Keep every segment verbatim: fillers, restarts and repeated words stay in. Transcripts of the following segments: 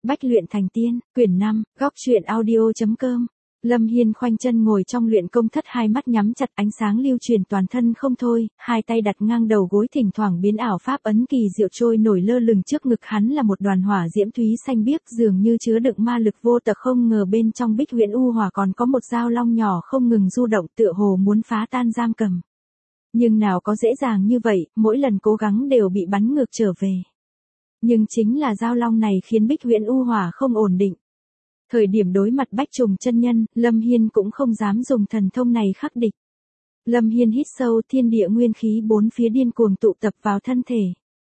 Bách luyện thành tiên, quyển năm, góc truyện audio.com. Lâm Hiên khoanh chân ngồi trong luyện công thất, hai mắt nhắm chặt, ánh sáng lưu truyền toàn thân không thôi, hai tay đặt ngang đầu gối, thỉnh thoảng biến ảo pháp ấn kỳ diệu trôi nổi lơ lửng trước ngực hắn là một đoàn hỏa diễm thúy xanh biếc, dường như chứa đựng ma lực vô tận, không ngờ bên trong bích huyễn u hỏa còn có một dao long nhỏ không ngừng du động, tựa hồ muốn phá tan giam cầm. Nhưng nào có dễ dàng như vậy, mỗi lần cố gắng đều bị bắn ngược trở về. Nhưng chính là dao long này khiến bích huyễn u hỏa không ổn định. Thời điểm đối mặt Bách Trùng chân nhân, Lâm Hiên cũng không dám dùng thần thông này khắc địch. Lâm Hiên hít sâu, thiên địa nguyên khí bốn phía điên cuồng tụ tập vào thân thể.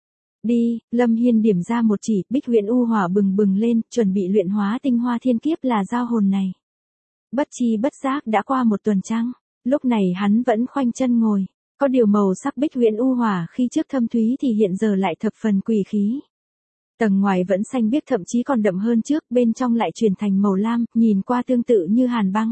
Đi, Lâm Hiên điểm ra một chỉ, bích huyễn u hỏa bừng bừng lên, chuẩn bị luyện hóa tinh hoa thiên kiếp là dao hồn này. Bất chi bất giác đã qua một tuần trăng, lúc này hắn vẫn khoanh chân ngồi, có điều màu sắc bích huyễn u hỏa khi trước thâm thúy thì hiện giờ lại thập phần quỷ khí. Tầng ngoài vẫn xanh biếc, thậm chí còn đậm hơn trước, bên trong lại chuyển thành màu lam, nhìn qua tương tự như hàn băng.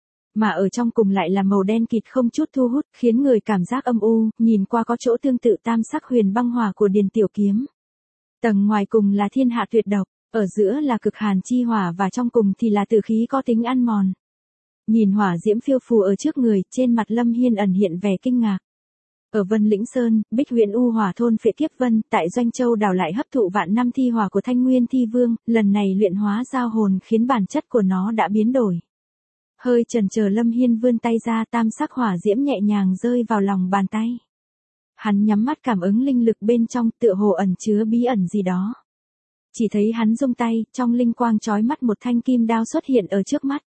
Mà ở trong cùng lại là màu đen kịt không chút thu hút, khiến người cảm giác âm u, nhìn qua có chỗ tương tự tam sắc huyền băng hỏa của Điền Tiểu Kiếm. Tầng ngoài cùng là thiên hạ tuyệt độc, ở giữa là cực hàn chi hỏa và trong cùng thì là tử khí có tính ăn mòn. Nhìn hỏa diễm phiêu phù ở trước người, trên mặt Lâm Hiên ẩn hiện vẻ kinh ngạc. Ở Vân Lĩnh Sơn, bích huyễn u hỏa thôn phệ kiếp vân, tại Doanh Châu đảo lại hấp thụ vạn năm thi hỏa của Thanh Nguyên Thi Vương, lần này luyện hóa giao hồn khiến bản chất của nó đã biến đổi. Hơi chần chờ, Lâm Hiên vươn tay ra, tam sắc hỏa diễm nhẹ nhàng rơi vào lòng bàn tay. Hắn nhắm mắt cảm ứng linh lực bên trong, tựa hồ ẩn chứa bí ẩn gì đó. Chỉ thấy hắn rung tay, trong linh quang chói mắt một thanh kim đao xuất hiện ở trước mắt.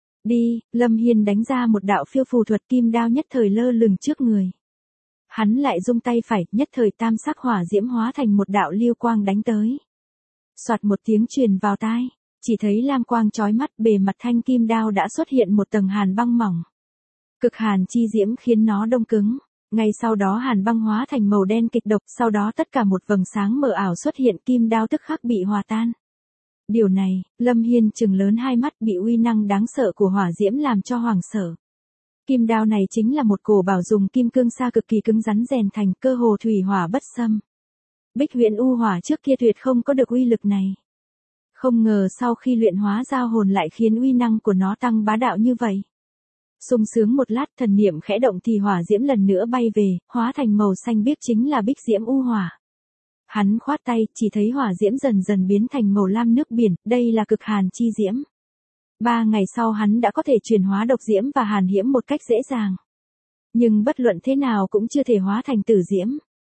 Đi, Lâm Hiên đánh ra một đạo phiêu phù thuật, kim đao nhất thời lơ lửng trước người. Hắn lại rung tay phải, nhất thời tam sắc hỏa diễm hóa thành một đạo lưu quang đánh tới. Soạt một tiếng truyền vào tai, chỉ thấy lam quang chói mắt, bề mặt thanh kim đao đã xuất hiện một tầng hàn băng mỏng. Cực hàn chi diễm khiến nó đông cứng, ngay sau đó hàn băng hóa thành màu đen kịch độc, sau đó tất cả một vầng sáng mờ ảo xuất hiện, kim đao tức khắc bị hòa tan. Điều này, Lâm Hiên trừng lớn hai mắt, bị uy năng đáng sợ của hỏa diễm làm cho hoảng sợ. Kim đao này chính là một cổ bảo dùng kim cương sa cực kỳ cứng rắn rèn thành, cơ hồ thủy hỏa bất xâm. Bích huyễn u hỏa trước kia tuyệt không có được uy lực này. Không ngờ sau khi luyện hóa giao hồn lại khiến uy năng của nó tăng bá đạo như vậy. Sung sướng một lát, thần niệm khẽ động thì hỏa diễm lần nữa bay về, hóa thành màu xanh biếc, chính là bích diễm u hỏa. Hắn khoát tay, chỉ thấy hỏa diễm dần dần biến thành màu lam nước biển, đây là cực hàn chi diễm. Ba ngày sau hắn đã có thể chuyển hóa độc diễm và hàn hiểm một cách dễ dàng. Nhưng bất luận thế nào cũng chưa thể hóa thành tử diễm.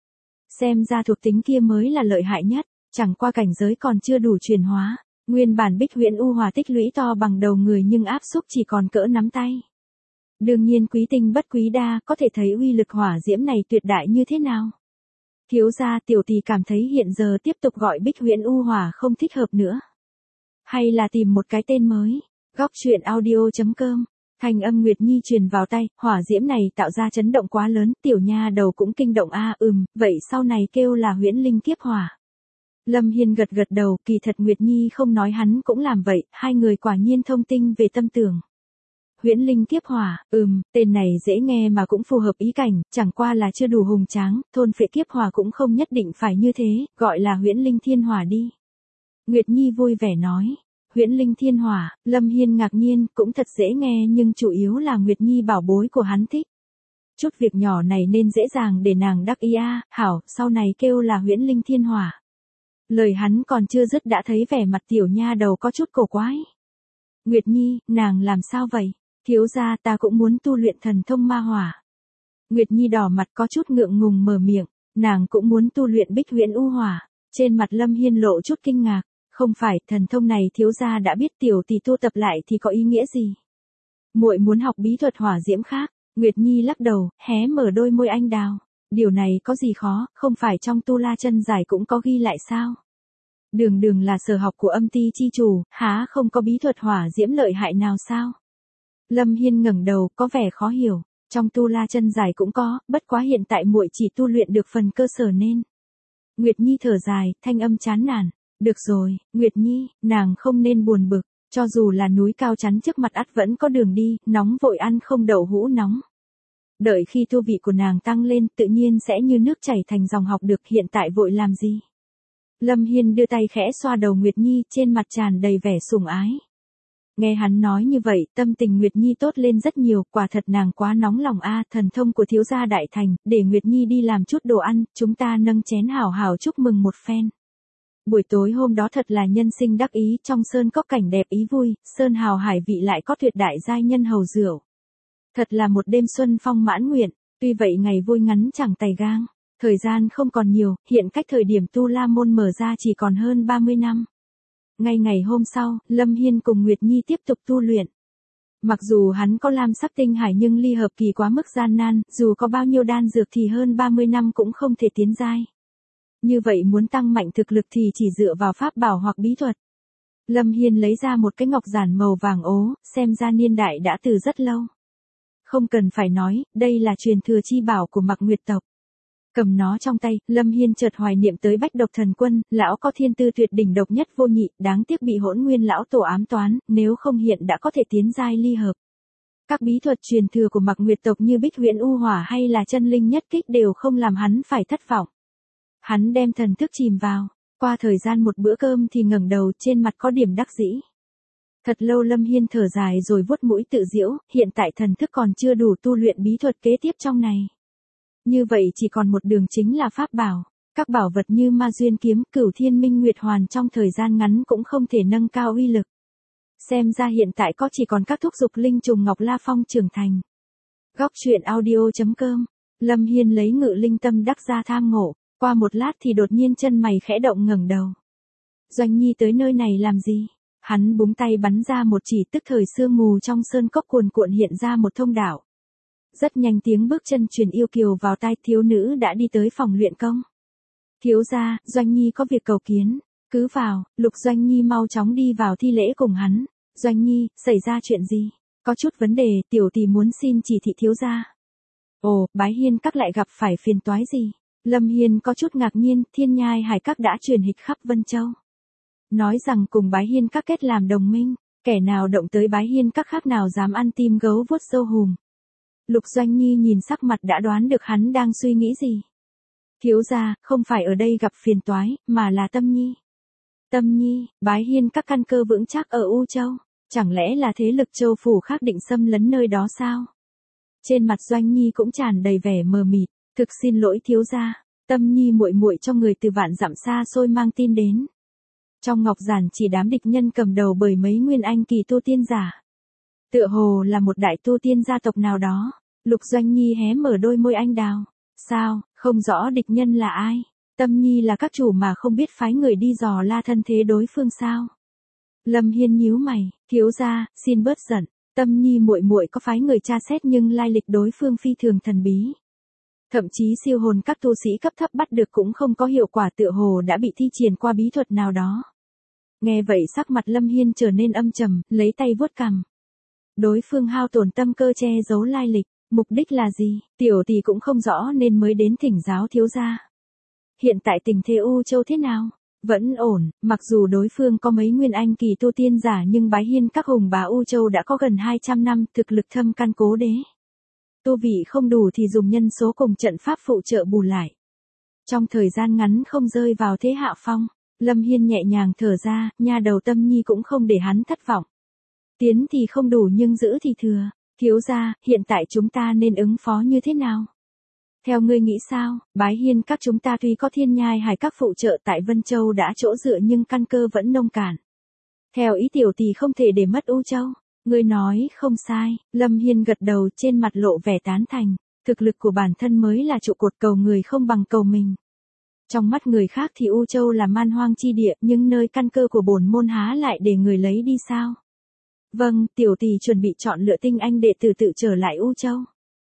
Xem ra thuộc tính kia mới là lợi hại nhất, chẳng qua cảnh giới còn chưa đủ chuyển hóa. Nguyên bản bích huyễn u hỏa tích lũy to bằng đầu người nhưng áp xúc chỉ còn cỡ nắm tay. Đương nhiên quý tinh bất quý đa, có thể thấy uy lực hỏa diễm này tuyệt đại như thế nào. Thiếu gia, tiểu tỷ cảm thấy hiện giờ tiếp tục gọi bích huyễn u hỏa không thích hợp nữa. Hay là tìm một cái tên mới. Góc truyện audio.com. Thanh âm Nguyệt Nhi truyền vào tay, hỏa diễm này tạo ra chấn động quá lớn, tiểu nha đầu cũng kinh động a à, ừm, vậy sau này kêu là huyễn linh kiếp hỏa. Lâm Hiên gật gật đầu, kỳ thật Nguyệt Nhi không nói hắn cũng làm vậy, hai người quả nhiên thông tinh về tâm tưởng. Huyễn linh kiếp hỏa, ừm, tên này dễ nghe mà cũng phù hợp ý cảnh, chẳng qua là chưa đủ hùng tráng, thôn phệ kiếp hỏa cũng không nhất định phải như thế, gọi là huyễn linh thiên hỏa đi. Nguyệt Nhi vui vẻ nói. Huyễn linh thiên hỏa, Lâm Hiên ngạc nhiên, cũng thật dễ nghe nhưng chủ yếu là Nguyệt Nhi bảo bối của hắn thích. Chút việc nhỏ này nên dễ dàng để nàng đắc ý a, hảo, sau này kêu là huyễn linh thiên hỏa. Lời hắn còn chưa dứt đã thấy vẻ mặt tiểu nha đầu có chút cổ quái. Nguyệt Nhi, nàng làm sao vậy? Thiếu gia, ta cũng muốn tu luyện thần thông ma hỏa. Nguyệt Nhi đỏ mặt có chút ngượng ngùng mở miệng, nàng cũng muốn tu luyện bích huyễn u hỏa. Trên mặt Lâm Hiên lộ chút kinh ngạc. Không phải, thần thông này thiếu gia đã biết, tiểu tỷ tu tập lại thì có ý nghĩa gì? Muội muốn học bí thuật hỏa diễm khác. Nguyệt Nhi lắc đầu, hé mở đôi môi anh đào. Điều này có gì khó, không phải trong tu la chân giải cũng có ghi lại sao? Đường đường là sở học của âm ti chi chủ, há không có bí thuật hỏa diễm lợi hại nào sao? Lâm Hiên ngẩng đầu, có vẻ khó hiểu. Trong tu la chân giải cũng có, bất quá hiện tại muội chỉ tu luyện được phần cơ sở nên. Nguyệt Nhi thở dài, thanh âm chán nản. Được rồi, Nguyệt Nhi, nàng không nên buồn bực, cho dù là núi cao chắn trước mặt ắt vẫn có đường đi, nóng vội ăn không đậu hũ nóng. Đợi khi tu vị của nàng tăng lên, tự nhiên sẽ như nước chảy thành dòng học được, hiện tại vội làm gì? Lâm Hiên đưa tay khẽ xoa đầu Nguyệt Nhi, trên mặt tràn đầy vẻ sủng ái. Nghe hắn nói như vậy, tâm tình Nguyệt Nhi tốt lên rất nhiều, quả thật nàng quá nóng lòng a, thần thông của thiếu gia đại thành, để Nguyệt Nhi đi làm chút đồ ăn, chúng ta nâng chén hảo hảo chúc mừng một phen. Buổi tối hôm đó thật là nhân sinh đắc ý, trong sơn cốc cảnh đẹp ý vui, sơn hào hải vị lại có tuyệt đại giai nhân hầu rượu. Thật là một đêm xuân phong mãn nguyện, tuy vậy ngày vui ngắn chẳng tày gang, thời gian không còn nhiều, hiện cách thời điểm Tu La Môn mở ra chỉ còn hơn ba mươi năm. Ngay ngày hôm sau, Lâm Hiên cùng Nguyệt Nhi tiếp tục tu luyện. Mặc dù hắn có lam sắc tinh hải nhưng ly hợp kỳ quá mức gian nan, dù có bao nhiêu đan dược thì hơn ba mươi năm cũng không thể tiến giai. Như vậy muốn tăng mạnh thực lực thì chỉ dựa vào pháp bảo hoặc bí thuật. Lâm Hiên lấy ra một cái ngọc giản màu vàng ố, xem ra niên đại đã từ rất lâu. Không cần phải nói, đây là truyền thừa chi bảo của Mạc Nguyệt tộc. Cầm nó trong tay, Lâm Hiên chợt hoài niệm tới Bách Độc Thần Quân, lão có thiên tư tuyệt đỉnh độc nhất vô nhị, đáng tiếc bị Hỗn Nguyên lão tổ ám toán, nếu không hiện đã có thể tiến giai ly hợp. Các bí thuật truyền thừa của Mạc Nguyệt tộc như Bích Huyễn U Hỏa hay là Chân Linh Nhất Kích đều không làm hắn phải thất vọng. Hắn đem thần thức chìm vào, qua thời gian một bữa cơm thì ngẩng đầu, trên mặt có điểm đắc dĩ. Thật lâu Lâm Hiên thở dài rồi vuốt mũi tự giễu, hiện tại thần thức còn chưa đủ tu luyện bí thuật kế tiếp trong này. Như vậy chỉ còn một đường chính là pháp bảo, các bảo vật như Ma Duyên Kiếm, Cửu Thiên Minh Nguyệt Hoàn trong thời gian ngắn cũng không thể nâng cao uy lực. Xem ra hiện tại có chỉ còn các thúc dục linh trùng Ngọc La Phong trưởng thành. Góc truyện audio chấm com, Lâm Hiên lấy Ngự Linh Tâm đắc ra tham ngộ, qua một lát thì đột nhiên chân mày khẽ động ngẩng đầu. Doanh Nhi tới nơi này làm gì? Hắn búng tay bắn ra một chỉ, tức thời sương mù trong sơn cốc cuồn cuộn hiện ra một thông đạo. Rất nhanh tiếng bước chân truyền yêu kiều vào tai, thiếu nữ đã đi tới phòng luyện công. Thiếu gia, Doanh Nhi có việc cầu kiến, cứ vào. Lục Doanh Nhi mau chóng đi vào thi lễ cùng hắn. Doanh Nhi, xảy ra chuyện gì? Có chút vấn đề, tiểu tỷ muốn xin chỉ thị thiếu gia. Ồ, Bái Hiên các lại gặp phải phiền toái gì? Lâm Hiên có chút ngạc nhiên, Thiên Nhai Hải các đã truyền hịch khắp Vân Châu. Nói rằng cùng Bái Hiên các kết làm đồng minh, kẻ nào động tới Bái Hiên các khác nào dám ăn tim gấu vuốt sâu hùm. Lục Doanh Nhi nhìn sắc mặt đã đoán được hắn đang suy nghĩ gì. Thiếu gia, không phải ở đây gặp phiền toái, mà là Tâm Nhi. Tâm Nhi, Bái Hiên các căn cơ vững chắc ở U Châu, chẳng lẽ là thế lực châu phủ khác định xâm lấn nơi đó sao? Trên mặt Doanh Nhi cũng tràn đầy vẻ mờ mịt, thực xin lỗi thiếu gia, Tâm Nhi muội muội cho người từ vạn dặm xa xôi mang tin đến. Trong ngọc giản chỉ đám địch nhân cầm đầu bởi mấy nguyên anh kỳ tu tiên giả. Tựa hồ là một đại tu tiên gia tộc nào đó. Lục Doanh Nhi hé mở đôi môi anh đào. Sao, không rõ địch nhân là ai? Tâm Nhi là các chủ mà không biết phái người đi dò la thân thế đối phương sao? Lâm Hiên nhíu mày, thiếu gia, xin bớt giận. Tâm Nhi muội muội có phái người tra xét nhưng lai lịch đối phương phi thường thần bí. Thậm chí siêu hồn các tu sĩ cấp thấp bắt được cũng không có hiệu quả, tựa hồ đã bị thi triển qua bí thuật nào đó. Nghe vậy sắc mặt Lâm Hiên trở nên âm trầm, lấy tay vuốt cằm. Đối phương hao tổn tâm cơ che giấu lai lịch, mục đích là gì, tiểu tỷ cũng không rõ nên mới đến thỉnh giáo thiếu gia. Hiện tại tình thế U Châu thế nào? Vẫn ổn, mặc dù đối phương có mấy nguyên anh kỳ tu tiên giả nhưng Bái Hiên các hùng bá U Châu đã có gần hai trăm năm, thực lực thâm căn cố đế. Tu vị không đủ thì dùng nhân số cùng trận pháp phụ trợ bù lại. Trong thời gian ngắn không rơi vào thế hạ phong, Lâm Hiên nhẹ nhàng thở ra, nha đầu Tâm Nhi cũng không để hắn thất vọng. Tiến thì không đủ nhưng giữ thì thừa, thiếu gia, hiện tại chúng ta nên ứng phó như thế nào? Theo ngươi nghĩ sao? Bái Hiên các chúng ta tuy có Thiên Nhai Hải các phụ trợ tại Vân Châu đã chỗ dựa nhưng căn cơ vẫn nông cạn. Theo ý tiểu tỷ không thể để mất U Châu. Ngươi nói không sai, Lâm Hiên gật đầu, trên mặt lộ vẻ tán thành, thực lực của bản thân mới là trụ cột, cầu người không bằng cầu mình. Trong mắt người khác thì U Châu là man hoang chi địa, nhưng nơi căn cơ của bổn môn há lại để người lấy đi sao? Vâng, tiểu tỷ chuẩn bị chọn lựa tinh anh đệ tử tự trở lại U Châu.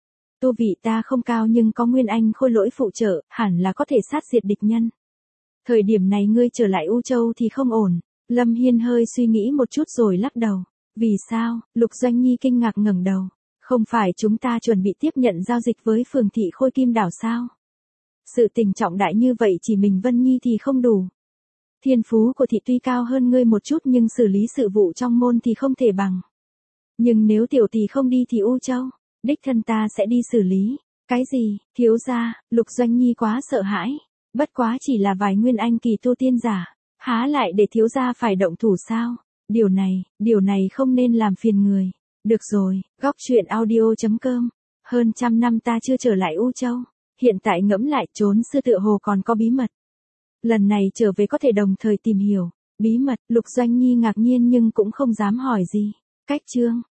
Tu vị ta không cao nhưng có nguyên anh khôi lỗi phụ trợ, hẳn là có thể sát diệt địch nhân. Thời điểm này ngươi trở lại U Châu thì không ổn. Lâm Hiên hơi suy nghĩ một chút rồi lắc đầu. Vì sao? Lục Doanh Nhi kinh ngạc ngẩng đầu. Không phải chúng ta chuẩn bị tiếp nhận giao dịch với phường thị Khôi Kim Đảo sao? Sự tình trọng đại như vậy chỉ mình Vân Nhi thì không đủ. Thiên phú của thị tuy cao hơn ngươi một chút nhưng xử lý sự vụ trong môn thì không thể bằng. Nhưng nếu tiểu tỷ không đi thì U Châu, đích thân ta sẽ đi xử lý. Cái gì? Thiếu gia? Lục Doanh Nhi quá sợ hãi. Bất quá chỉ là vài nguyên anh kỳ tu tiên giả, há lại để thiếu gia phải động thủ sao? Điều này, điều này không nên làm phiền người. Được rồi, góc truyện audio.com. Hơn trăm năm ta chưa trở lại U Châu. Hiện tại ngẫm lại trốn xưa tựa hồ còn có bí mật. Lần này trở về có thể đồng thời tìm hiểu. Bí mật, Lục Doanh Nhi ngạc nhiên nhưng cũng không dám hỏi gì. Cách chương.